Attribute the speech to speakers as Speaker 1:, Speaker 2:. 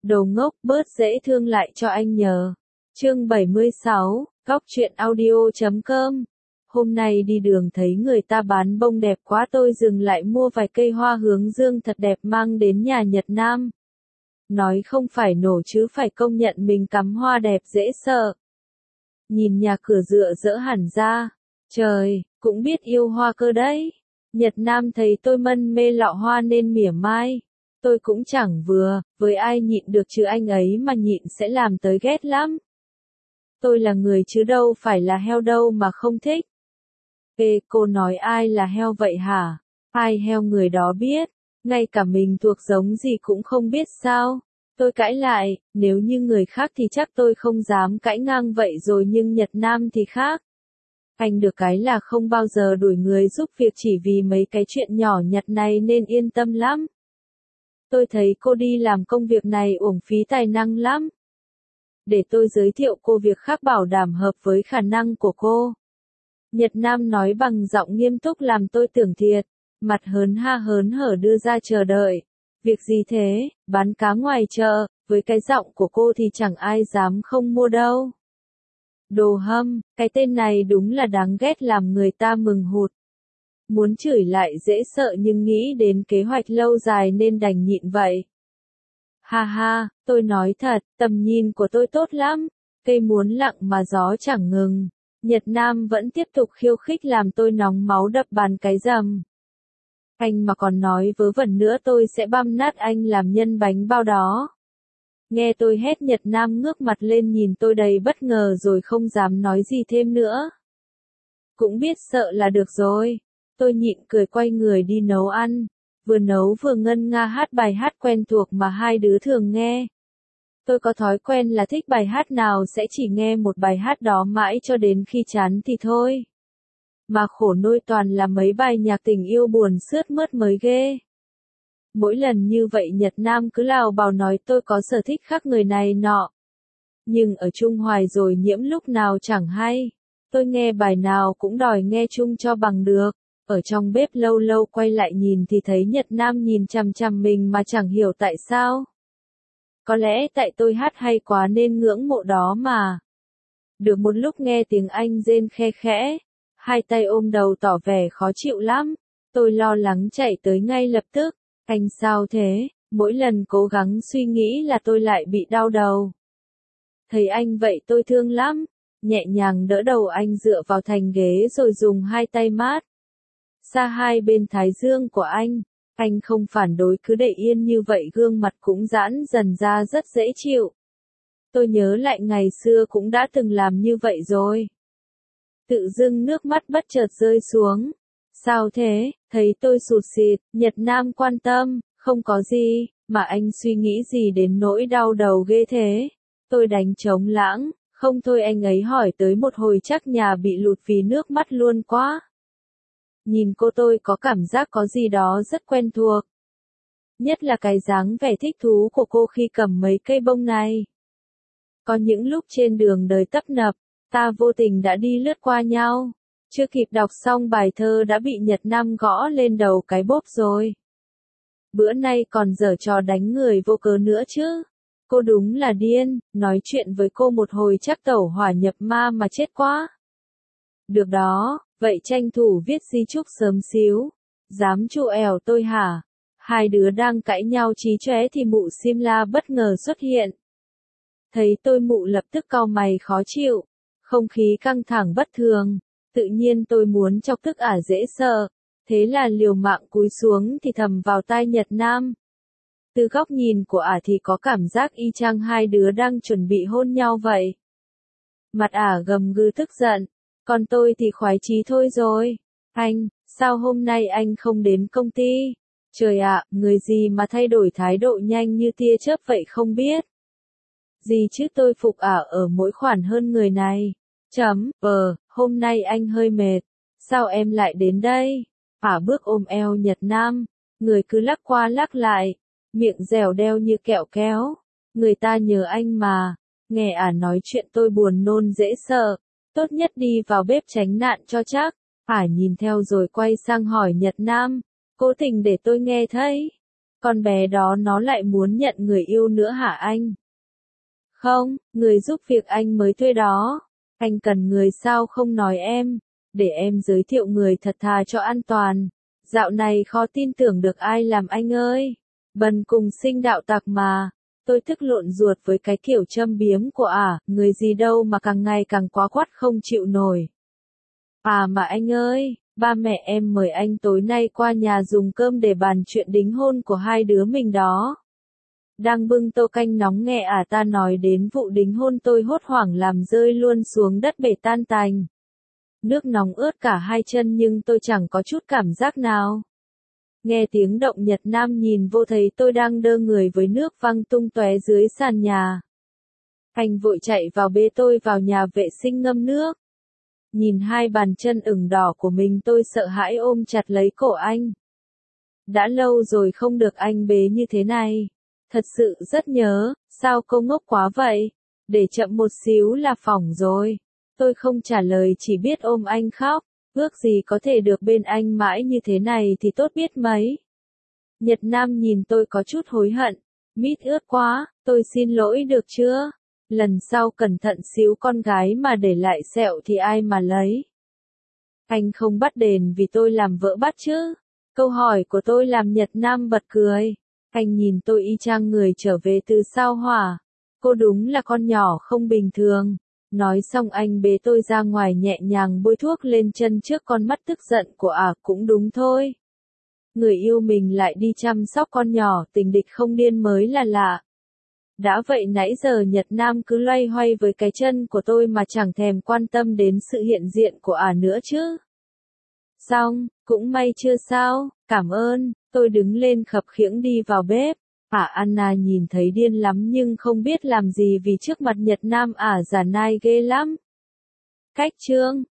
Speaker 1: Đồ ngốc, bớt dễ thương lại cho anh nhờ. Chương 76, Góc truyện audio.com. Hôm nay đi đường thấy người ta bán bông đẹp quá, tôi dừng lại mua vài cây hoa hướng dương thật đẹp mang đến nhà Nhật Nam. Nói không phải nổ chứ phải công nhận mình cắm hoa đẹp dễ sợ. Nhìn nhà cửa dựa dỡ hẳn ra. Trời, cũng biết yêu hoa cơ đấy. Nhật Nam thấy tôi mân mê lọ hoa nên mỉa mai. Tôi cũng chẳng vừa, với ai nhịn được chứ anh ấy mà nhịn sẽ làm tới ghét lắm. Tôi là người chứ đâu phải là heo đâu mà không thích. Ê, cô nói ai là heo vậy hả? Ai heo người đó biết, ngay cả mình thuộc giống gì cũng không biết sao? Tôi cãi lại, nếu như người khác thì chắc tôi không dám cãi ngang vậy rồi nhưng Nhật Nam thì khác. Anh được cái là không bao giờ đuổi người giúp việc chỉ vì mấy cái chuyện nhỏ nhặt này nên yên tâm lắm. Tôi thấy cô đi làm công việc này uổng phí tài năng lắm. Để tôi giới thiệu cô việc khác bảo đảm hợp với khả năng của cô. Nhật Nam nói bằng giọng nghiêm túc làm tôi tưởng thiệt, mặt hớn hở đưa ra chờ đợi. Việc gì thế, bán cá ngoài chợ, với cái giọng của cô thì chẳng ai dám không mua đâu. Đồ hâm, cái tên này đúng là đáng ghét làm người ta mừng hụt. Muốn chửi lại dễ sợ nhưng nghĩ đến kế hoạch lâu dài nên đành nhịn vậy. Ha ha, tôi nói thật, tầm nhìn của tôi tốt lắm, cây muốn lặng mà gió chẳng ngừng. Nhật Nam vẫn tiếp tục khiêu khích làm tôi nóng máu đập bàn cái rầm. Anh mà còn nói vớ vẩn nữa tôi sẽ băm nát anh làm nhân bánh bao đó. Nghe tôi hét Nhật Nam ngước mặt lên nhìn tôi đầy bất ngờ rồi không dám nói gì thêm nữa. Cũng biết sợ là được rồi. Tôi nhịn cười quay người đi nấu ăn. Vừa nấu vừa ngân nga hát bài hát quen thuộc mà hai đứa thường nghe. Tôi có thói quen là thích bài hát nào sẽ chỉ nghe một bài hát đó mãi cho đến khi chán thì thôi. Mà khổ nỗi toàn là mấy bài nhạc tình yêu buồn sướt mướt mới ghê. Mỗi lần như vậy Nhật Nam cứ lào bào nói tôi có sở thích khác người này nọ. Nhưng ở chung hoài rồi nhiễm lúc nào chẳng hay. Tôi nghe bài nào cũng đòi nghe chung cho bằng được. Ở trong bếp lâu lâu quay lại nhìn thì thấy Nhật Nam nhìn chằm chằm mình mà chẳng hiểu tại sao. Có lẽ tại tôi hát hay quá nên ngưỡng mộ đó mà. Được một lúc nghe tiếng anh rên khe khẽ. Hai tay ôm đầu tỏ vẻ khó chịu lắm. Tôi lo lắng chạy tới ngay lập tức. Anh sao thế? Mỗi lần cố gắng suy nghĩ là tôi lại bị đau đầu. Thấy anh vậy tôi thương lắm. Nhẹ nhàng đỡ đầu anh dựa vào thành ghế rồi dùng hai tay mát xa hai bên thái dương của anh. Anh không phản đối cứ để yên như vậy gương mặt cũng giãn dần ra rất dễ chịu. Tôi nhớ lại ngày xưa cũng đã từng làm như vậy rồi. Tự dưng nước mắt bất chợt rơi xuống. Sao thế? Thấy tôi sụt sịt, Nhật Nam quan tâm, không có gì, mà anh suy nghĩ gì đến nỗi đau đầu ghê thế? Tôi đánh trống lãng, không thôi anh ấy hỏi tới một hồi chắc nhà bị lụt vì nước mắt luôn quá. Nhìn cô tôi có cảm giác có gì đó rất quen thuộc. Nhất là cái dáng vẻ thích thú của cô khi cầm mấy cây bông này. Có những lúc trên đường đời tấp nập, ta vô tình đã đi lướt qua nhau. Chưa kịp đọc xong bài thơ đã bị Nhật Nam gõ lên đầu cái bốp rồi. Bữa nay còn giở trò đánh người vô cớ nữa chứ. Cô đúng là điên, nói chuyện với cô một hồi chắc tẩu hỏa nhập ma mà chết quá. Được đó, vậy tranh thủ viết di chúc sớm xíu. Dám chụ ẻo tôi hả? Hai đứa đang cãi nhau chí chóe thì mụ Simla bất ngờ xuất hiện. Thấy tôi mụ lập tức cau mày khó chịu. Không khí căng thẳng bất thường. Tự nhiên tôi muốn chọc tức ả dễ sợ. Thế là liều mạng cúi xuống thì thầm vào tai Nhật Nam. Từ góc nhìn của ả thì có cảm giác y chang hai đứa đang chuẩn bị hôn nhau vậy. Mặt ả gầm gừ tức giận. Còn tôi thì khoái chí thôi rồi. Anh, sao hôm nay anh không đến công ty? Trời ạ, người gì mà thay đổi thái độ nhanh như tia chớp vậy không biết. Gì chứ tôi phục ả ở mỗi khoản hơn người này. Hôm nay anh hơi mệt. Sao em lại đến đây? Ả bước ôm eo Nhật Nam. Người cứ lắc qua lắc lại. Miệng dẻo đeo như kẹo kéo. Người ta nhờ anh mà. Nghe ả nói chuyện tôi buồn nôn dễ sợ. Tốt nhất đi vào bếp tránh nạn cho chắc. Ả nhìn theo rồi quay sang hỏi Nhật Nam. Cố tình để tôi nghe thấy. Con bé đó nó lại muốn nhận người yêu nữa hả anh? Không, người giúp việc anh mới thuê đó. Anh cần người sao không nói em, để em giới thiệu người thật thà cho an toàn. Dạo này khó tin tưởng được ai làm anh ơi. Bần cùng sinh đạo tặc mà. Tôi tức lộn ruột với cái kiểu châm biếm của người gì đâu mà càng ngày càng quá quắt không chịu nổi. Mà anh ơi, ba mẹ em mời anh tối nay qua nhà dùng cơm để bàn chuyện đính hôn của hai đứa mình đó. Đang bưng tô canh nóng nghe ta nói đến vụ đính hôn tôi hốt hoảng làm rơi luôn xuống đất bể tan tành. Nước nóng ướt cả hai chân nhưng tôi chẳng có chút cảm giác nào. Nghe tiếng động Nhật Nam nhìn vô thấy tôi đang đơ người với nước văng tung tóe dưới sàn nhà. Anh vội chạy vào bê tôi vào nhà vệ sinh ngâm nước. Nhìn hai bàn chân ửng đỏ của mình tôi sợ hãi ôm chặt lấy cổ anh. Đã lâu rồi không được anh bế như thế này. Thật sự rất nhớ, sao cô ngốc quá vậy? Để chậm một xíu là phỏng rồi. Tôi không trả lời chỉ biết ôm anh khóc. Ước gì có thể được bên anh mãi như thế này thì tốt biết mấy. Nhật Nam nhìn tôi có chút hối hận. Mít ướt quá, tôi xin lỗi được chưa? Lần sau cẩn thận xíu con gái mà để lại sẹo thì ai mà lấy. Anh không bắt đền vì tôi làm vỡ bắt chứ? Câu hỏi của tôi làm Nhật Nam bật cười. Anh nhìn tôi y chang người trở về từ sao hỏa. Cô đúng là con nhỏ không bình thường. Nói xong anh bế tôi ra ngoài nhẹ nhàng bôi thuốc lên chân trước con mắt tức giận của cũng đúng thôi. Người yêu mình lại đi chăm sóc con nhỏ, tình địch không điên mới là lạ. Đã vậy nãy giờ Nhật Nam cứ loay hoay với cái chân của tôi mà chẳng thèm quan tâm đến sự hiện diện của nữa chứ. Xong, cũng may chưa sao, cảm ơn, tôi đứng lên khập khiễng đi vào bếp. Anna nhìn thấy điên lắm nhưng không biết làm gì vì trước mặt Nhật Nam giả nai ghê lắm. Cách chương